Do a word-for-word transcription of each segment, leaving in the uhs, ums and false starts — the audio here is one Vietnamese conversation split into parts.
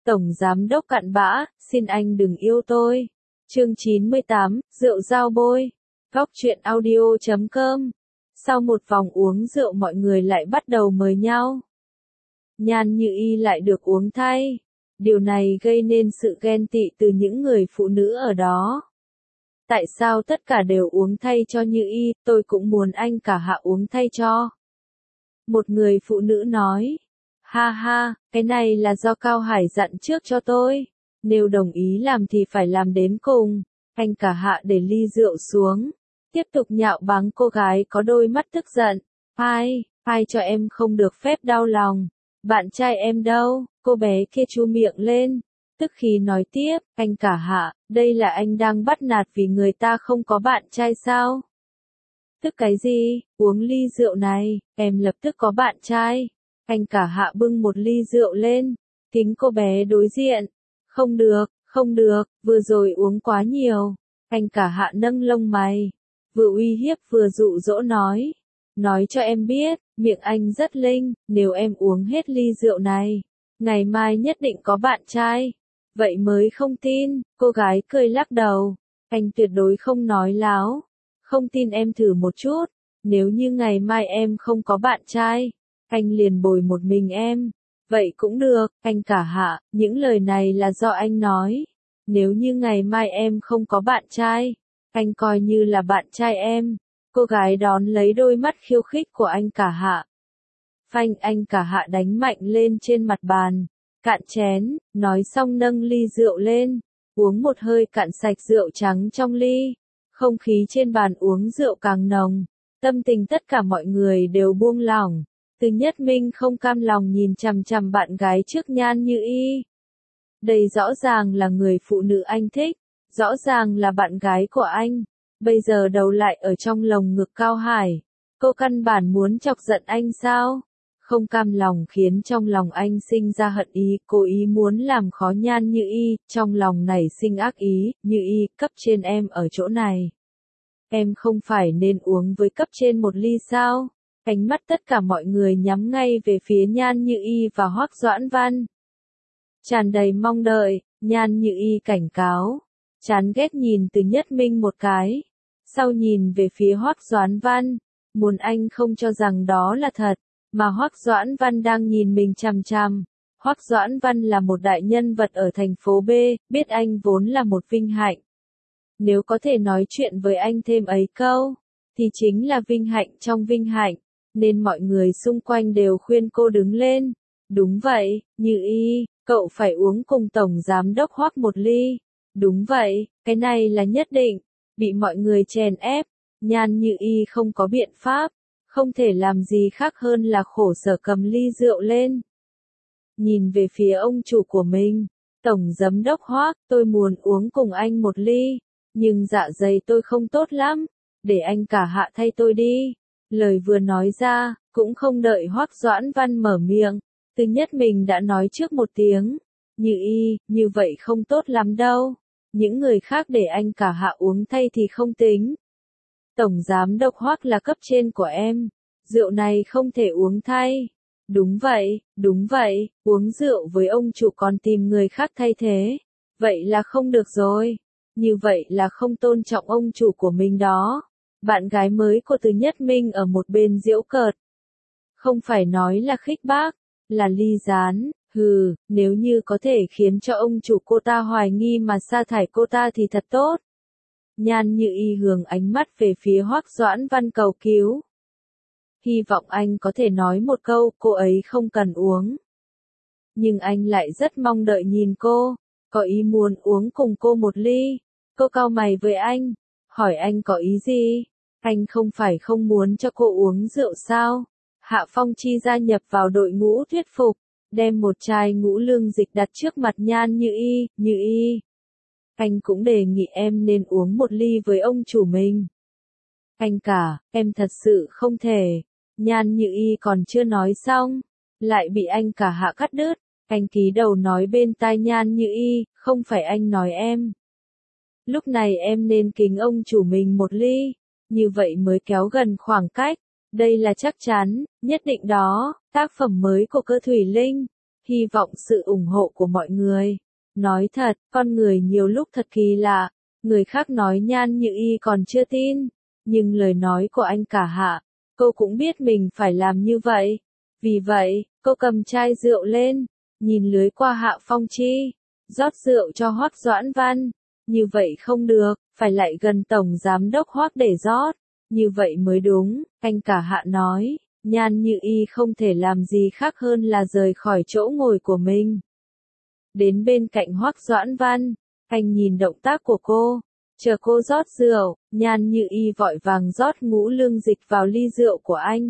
Tổng Giám Đốc cặn bã, xin anh đừng yêu tôi. Chương chín mươi tám, rượu dao bôi. Góc truyện audio chấm com. Sau một vòng uống rượu mọi người lại bắt đầu mời nhau. Nhan Như Y lại được uống thay. Điều này gây nên sự ghen tị từ những người phụ nữ ở đó. Tại sao tất cả đều uống thay cho Như Y, tôi cũng muốn anh cả Hạ uống thay cho. Một người phụ nữ nói. Ha ha, cái này là do Cao Hải dặn trước cho tôi. Nếu đồng ý làm thì phải làm đến cùng. Anh cả Hạ để ly rượu xuống. Tiếp tục nhạo báng cô gái có đôi mắt tức giận. Ai, ai cho em không được phép đau lòng. Bạn trai em đâu, cô bé kia chu miệng lên. Tức khi nói tiếp, anh cả Hạ, đây là anh đang bắt nạt vì người ta không có bạn trai sao? Tức cái gì, uống ly rượu này, em lập tức có bạn trai. Anh cả Hạ bưng một ly rượu lên, kính cô bé đối diện. Không được, không được, vừa rồi uống quá nhiều. Anh cả Hạ nâng lông mày, vừa uy hiếp vừa dụ dỗ nói. Nói cho em biết, miệng anh rất linh, nếu em uống hết ly rượu này, ngày mai nhất định có bạn trai. Vậy mới không tin, cô gái cười lắc đầu. Anh tuyệt đối không nói láo. Không tin em thử một chút, nếu như ngày mai em không có bạn trai, anh liền bồi một mình em. Vậy cũng được, anh cả Hạ, những lời này là do anh nói. Nếu như ngày mai em không có bạn trai, anh coi như là bạn trai em. Cô gái đón lấy đôi mắt khiêu khích của anh cả Hạ. Phanh, anh cả Hạ đánh mạnh lên trên mặt bàn. Cạn chén, nói xong nâng ly rượu lên, uống một hơi cạn sạch rượu trắng trong ly. Không khí trên bàn uống rượu càng nồng, tâm tình tất cả mọi người đều buông lỏng. Từ Nhất Minh không cam lòng nhìn chằm chằm bạn gái trước Nhan Như Y. Đây rõ ràng là người phụ nữ anh thích, rõ ràng là bạn gái của anh, bây giờ đầu lại ở trong lồng ngực Cao Hải. Cô căn bản muốn chọc giận anh sao? Không cam lòng khiến trong lòng anh sinh ra hận ý, cố ý muốn làm khó Nhan Như Y, trong lòng nảy sinh ác ý. Như Y, cấp trên em ở chỗ này. Em không phải nên uống với cấp trên một ly sao? Ánh mắt tất cả mọi người nhắm ngay về phía Nhan Như Y và Hoắc Doãn Văn. Tràn đầy mong đợi, Nhan Như Y cảnh cáo. Chán ghét nhìn Từ Nhất Minh một cái. Sau nhìn về phía Hoắc Doãn Văn. Muốn anh không cho rằng đó là thật. Mà Hoắc Doãn Văn đang nhìn mình chằm chằm. Hoắc Doãn Văn là một đại nhân vật ở thành phố B, biết anh vốn là một vinh hạnh. Nếu có thể nói chuyện với anh thêm ấy câu, thì chính là vinh hạnh trong vinh hạnh, nên mọi người xung quanh đều khuyên cô đứng lên. Đúng vậy, Như Y, cậu phải uống cùng Tổng Giám Đốc Hoắc một ly. Đúng vậy, cái này là nhất định. Bị mọi người chèn ép, Nhan Như Y không có biện pháp. Không thể làm gì khác hơn là khổ sở cầm ly rượu lên. Nhìn về phía ông chủ của mình. Tổng Giám Đốc Hoắc, tôi muốn uống cùng anh một ly. Nhưng dạ dày tôi không tốt lắm. Để anh cả Hạ thay tôi đi. Lời vừa nói ra, cũng không đợi Hoắc Doãn Văn mở miệng. Từ Nhất mình đã nói trước một tiếng. Như Y, như vậy không tốt lắm đâu. Những người khác để anh cả Hạ uống thay thì không tính. Tổng Giám Đốc Hoắc là cấp trên của em. Rượu này không thể uống thay. Đúng vậy, đúng vậy, uống rượu với ông chủ còn tìm người khác thay thế. Vậy là không được rồi. Như vậy là không tôn trọng ông chủ của mình đó. Bạn gái mới của Từ Nhất Minh ở một bên giễu cợt. Không phải nói là khích bác, là ly gián. Hừ, nếu như có thể khiến cho ông chủ cô ta hoài nghi mà sa thải cô ta thì thật tốt. Nhan Như Y hướng ánh mắt về phía Hoắc Doãn Văn cầu cứu. Hy vọng anh có thể nói một câu, cô ấy không cần uống. Nhưng anh lại rất mong đợi nhìn cô, có ý muốn uống cùng cô một ly. Cô cau mày với anh, hỏi anh có ý gì? Anh không phải không muốn cho cô uống rượu sao? Hạ Phong Chi gia nhập vào đội ngũ thuyết phục, đem một chai ngũ lương dịch đặt trước mặt Nhan Như Y. Như Y, anh cũng đề nghị em nên uống một ly với ông chủ mình. Anh cả, em thật sự không thể. Nhan Như Y còn chưa nói xong, lại bị anh cả Hạ cắt đứt. Anh ký đầu nói bên tai Nhan Như Y, không phải anh nói em. Lúc này em nên kính ông chủ mình một ly, như vậy mới kéo gần khoảng cách. Đây là chắc chắn, nhất định đó, tác phẩm mới của Cơ Thủy Linh. hy vọng sự ủng hộ của mọi người. Nói thật, con người nhiều lúc thật kỳ lạ, người khác nói Nhan Như Y còn chưa tin, nhưng lời nói của anh cả Hạ, cô cũng biết mình phải làm như vậy. Vì vậy, cô cầm chai rượu lên, nhìn lưới qua Hạ Phong Chi, rót rượu cho Hoắc Doãn Văn. Như vậy không được, phải lại gần Tổng Giám đốc Hoắc để rót, như vậy mới đúng, anh cả Hạ nói. Nhan Như Y không thể làm gì khác hơn là rời khỏi chỗ ngồi của mình. Đến bên cạnh Hoắc Doãn Văn, anh nhìn động tác của cô, chờ cô rót rượu, Nhan Như Y vội vàng rót ngũ lương dịch vào ly rượu của anh.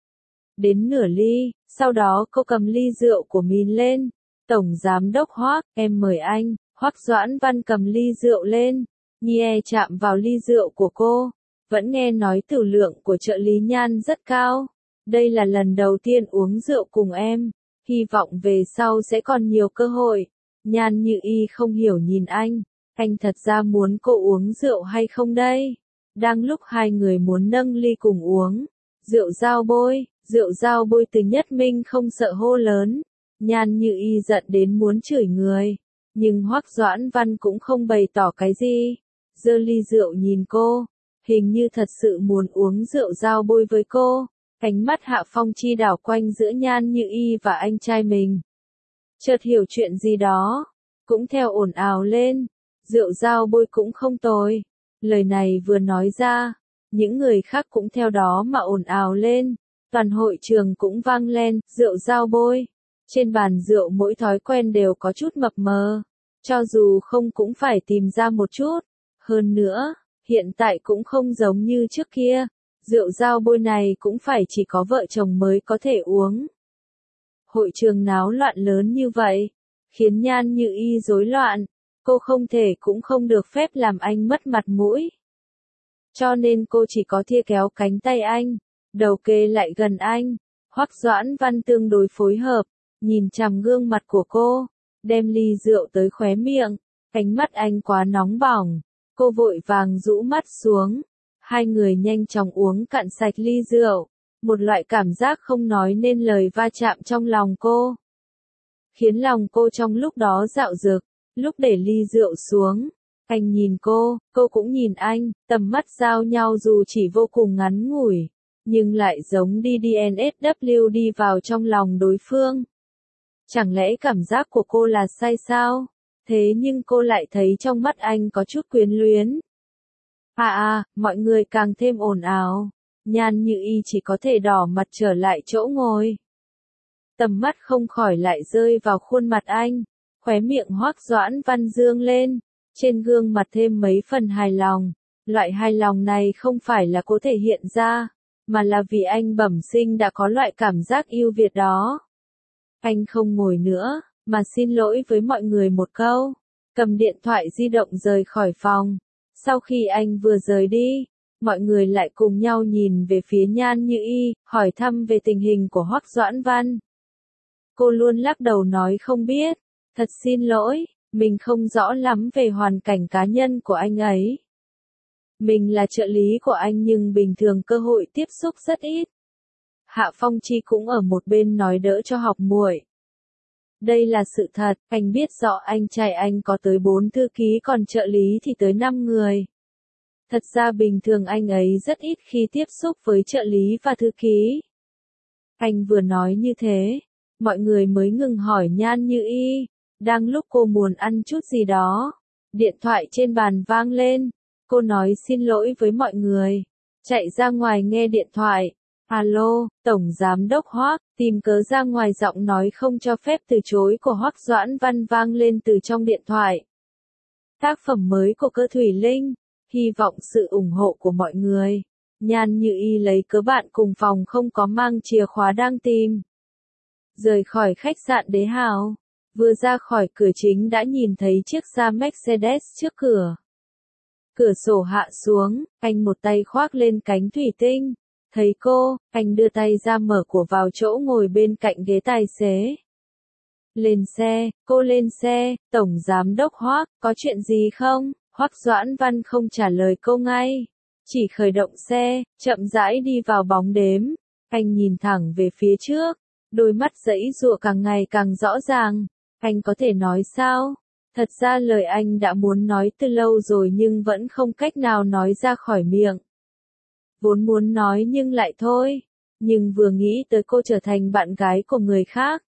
Đến nửa ly, sau đó cô cầm ly rượu của mình lên. Tổng Giám đốc Hoắc, em mời anh. Hoắc Doãn Văn cầm ly rượu lên, nhẹ chạm vào ly rượu của cô. Vẫn nghe nói tử lượng của trợ lý Nhan rất cao. Đây là lần đầu tiên uống rượu cùng em, hy vọng về sau sẽ còn nhiều cơ hội. Nhan Như Y không hiểu nhìn anh, anh thật ra muốn cô uống rượu hay không đây? Đang lúc hai người muốn nâng ly cùng uống, rượu dao bôi, rượu dao bôi từ Nhất Minh không sợ hô lớn. Nhan Như Y giận đến muốn chửi người, nhưng Hoắc Doãn Văn cũng không bày tỏ cái gì, giơ ly rượu nhìn cô, hình như thật sự muốn uống rượu dao bôi với cô. Ánh mắt Hạ Phong Chi đảo quanh giữa Nhan Như Y và anh trai mình. Chợt hiểu chuyện gì đó, cũng theo ồn ào lên, rượu dao bôi cũng không tồi. Lời này vừa nói ra, những người khác cũng theo đó mà ồn ào lên, toàn hội trường cũng vang lên, rượu dao bôi. Trên bàn rượu mỗi thói quen đều có chút mập mờ, cho dù không cũng phải tìm ra một chút. Hơn nữa, hiện tại cũng không giống như trước kia. Rượu dao bôi này cũng phải chỉ có vợ chồng mới có thể uống. Hội trường náo loạn lớn như vậy, khiến Nhan Như Y rối loạn, cô không thể cũng không được phép làm anh mất mặt mũi. Cho nên cô chỉ có thia kéo cánh tay anh, đầu kề lại gần anh. Hoắc Doãn Văn tương đối phối hợp, nhìn chằm gương mặt của cô, đem ly rượu tới khóe miệng, ánh mắt anh quá nóng bỏng, cô vội vàng rũ mắt xuống. Hai người nhanh chóng uống cạn sạch ly rượu, một loại cảm giác không nói nên lời va chạm trong lòng cô, khiến lòng cô trong lúc đó dạo dực. Lúc để ly rượu xuống, anh nhìn cô, cô cũng nhìn anh, tầm mắt giao nhau dù chỉ vô cùng ngắn ngủi, nhưng lại giống đi đê en ét vê đi vào trong lòng đối phương. Chẳng lẽ cảm giác của cô là sai sao? Thế nhưng cô lại thấy trong mắt anh có chút quyến luyến. À à, mọi người càng thêm ồn ào. Nhan Như Y chỉ có thể đỏ mặt trở lại chỗ ngồi. Tầm mắt không khỏi lại rơi vào khuôn mặt anh. Khóe miệng Hoắc Doãn Văn dương lên. Trên gương mặt thêm mấy phần hài lòng. Loại hài lòng này không phải là cố thể hiện ra, mà là vì anh bẩm sinh đã có loại cảm giác yêu Việt đó. Anh không ngồi nữa, mà xin lỗi với mọi người một câu. Cầm điện thoại di động rời khỏi phòng. Sau khi anh vừa rời đi, mọi người lại cùng nhau nhìn về phía Nhan Như Y, hỏi thăm về tình hình của Hoắc Doãn Văn. Cô luôn lắc đầu nói không biết, thật xin lỗi, mình không rõ lắm về hoàn cảnh cá nhân của anh ấy. Mình là trợ lý của anh nhưng bình thường cơ hội tiếp xúc rất ít. Hạ Phong Chi cũng ở một bên nói đỡ cho học muội. Đây là sự thật, anh biết rõ anh trai anh có tới bốn thư ký còn trợ lý thì tới năm người. Thật ra bình thường anh ấy rất ít khi tiếp xúc với trợ lý và thư ký. Anh vừa nói như thế, mọi người mới ngừng hỏi Nhan Như Y. Đang lúc cô muốn ăn chút gì đó, điện thoại trên bàn vang lên. Cô nói xin lỗi với mọi người, chạy ra ngoài nghe điện thoại. Alo, Tổng Giám đốc Hoắc, tìm cớ ra ngoài giọng nói không cho phép từ chối của Hoắc Doãn Văn vang lên từ trong điện thoại. Tác phẩm mới của Cơ Thủy Linh, hy vọng sự ủng hộ của mọi người. Nhan Như Y lấy cớ bạn cùng phòng không có mang chìa khóa đang tìm. Rời khỏi khách sạn Đế Hào, vừa ra khỏi cửa chính đã nhìn thấy chiếc xa Mercedes trước cửa. Cửa sổ hạ xuống, anh một tay khoác lên cánh thủy tinh. Thấy cô, anh đưa tay ra mở của vào chỗ ngồi bên cạnh ghế tài xế. Lên xe, cô lên xe, Tổng Giám đốc Hoắc, có chuyện gì không? Hoắc Doãn Văn không trả lời cô ngay, chỉ khởi động xe, chậm rãi đi vào bóng đêm. Anh nhìn thẳng về phía trước, Đôi mắt giãy giụa càng ngày càng rõ ràng. Anh có thể nói sao? Thật ra lời anh đã muốn nói từ lâu rồi nhưng vẫn không cách nào nói ra khỏi miệng. Vốn muốn nói nhưng lại thôi. Nhưng vừa nghĩ tới cô trở thành bạn gái của người khác,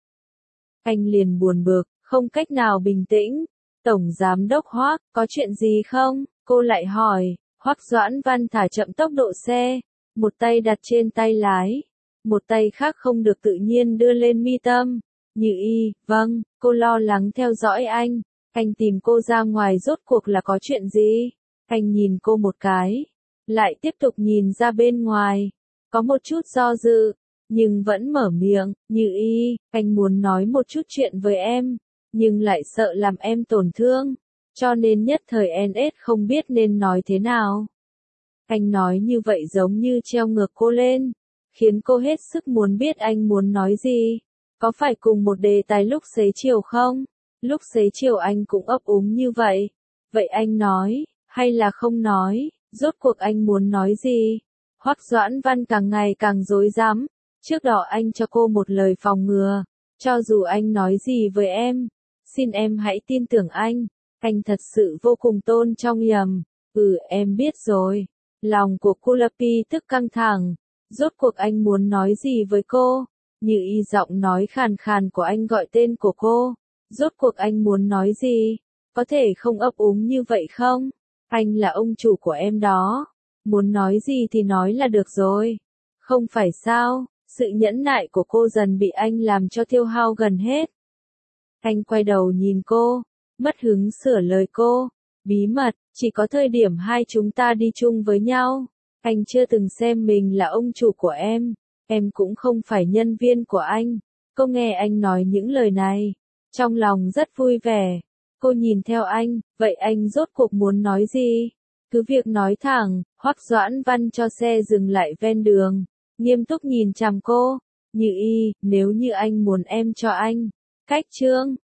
anh liền buồn bực, không cách nào bình tĩnh. Tổng giám đốc Hoắc, có chuyện gì không? Cô lại hỏi. Hoắc Doãn Văn thả chậm tốc độ xe, một tay đặt trên tay lái, một tay khác không được tự nhiên đưa lên mi tâm. Như y, vâng, cô lo lắng theo dõi anh. Anh tìm cô ra ngoài rốt cuộc là có chuyện gì? Anh nhìn cô một cái, lại tiếp tục nhìn ra bên ngoài, có một chút do dự, nhưng vẫn mở miệng. Như y, anh muốn nói một chút chuyện với em, nhưng lại sợ làm em tổn thương, cho nên nhất thời en ét không biết nên nói thế nào. Anh nói như vậy giống như treo ngược cô lên, khiến cô hết sức muốn biết anh muốn nói gì. Có phải cùng một đề tài lúc xế chiều không? Lúc xế chiều anh cũng ấp úng như vậy. Vậy anh nói, hay là không nói, rốt cuộc anh muốn nói gì? Hoắc Doãn Văn càng ngày càng rối rắm. Trước đó anh cho cô một lời phòng ngừa. Cho dù anh nói gì với em, xin em hãy tin tưởng anh. Anh thật sự vô cùng tôn trọng Yầm. Ừ, em biết rồi. Lòng của Kulapi tức căng thẳng. Rốt cuộc anh muốn nói gì với cô? Như y giọng nói khàn khàn của anh gọi tên của cô. Rốt cuộc anh muốn nói gì? Có thể không ấp úng như vậy không? Anh là ông chủ của em đó. Muốn nói gì thì nói là được rồi. Không phải sao? Sự nhẫn nại của cô dần bị anh làm cho tiêu hao gần hết. Anh quay đầu nhìn cô, mất hứng sửa lời cô. Bí mật, chỉ có thời điểm hai chúng ta đi chung với nhau. Anh chưa từng xem mình là ông chủ của em. Em cũng không phải nhân viên của anh. Cô nghe anh nói những lời này, trong lòng rất vui vẻ. Cô nhìn theo anh, vậy anh rốt cuộc muốn nói gì? Cứ việc nói thẳng. Hoắc Doãn Văn cho xe dừng lại ven đường, nghiêm túc nhìn chằm cô. Như y, nếu như anh muốn em cho anh cách trương,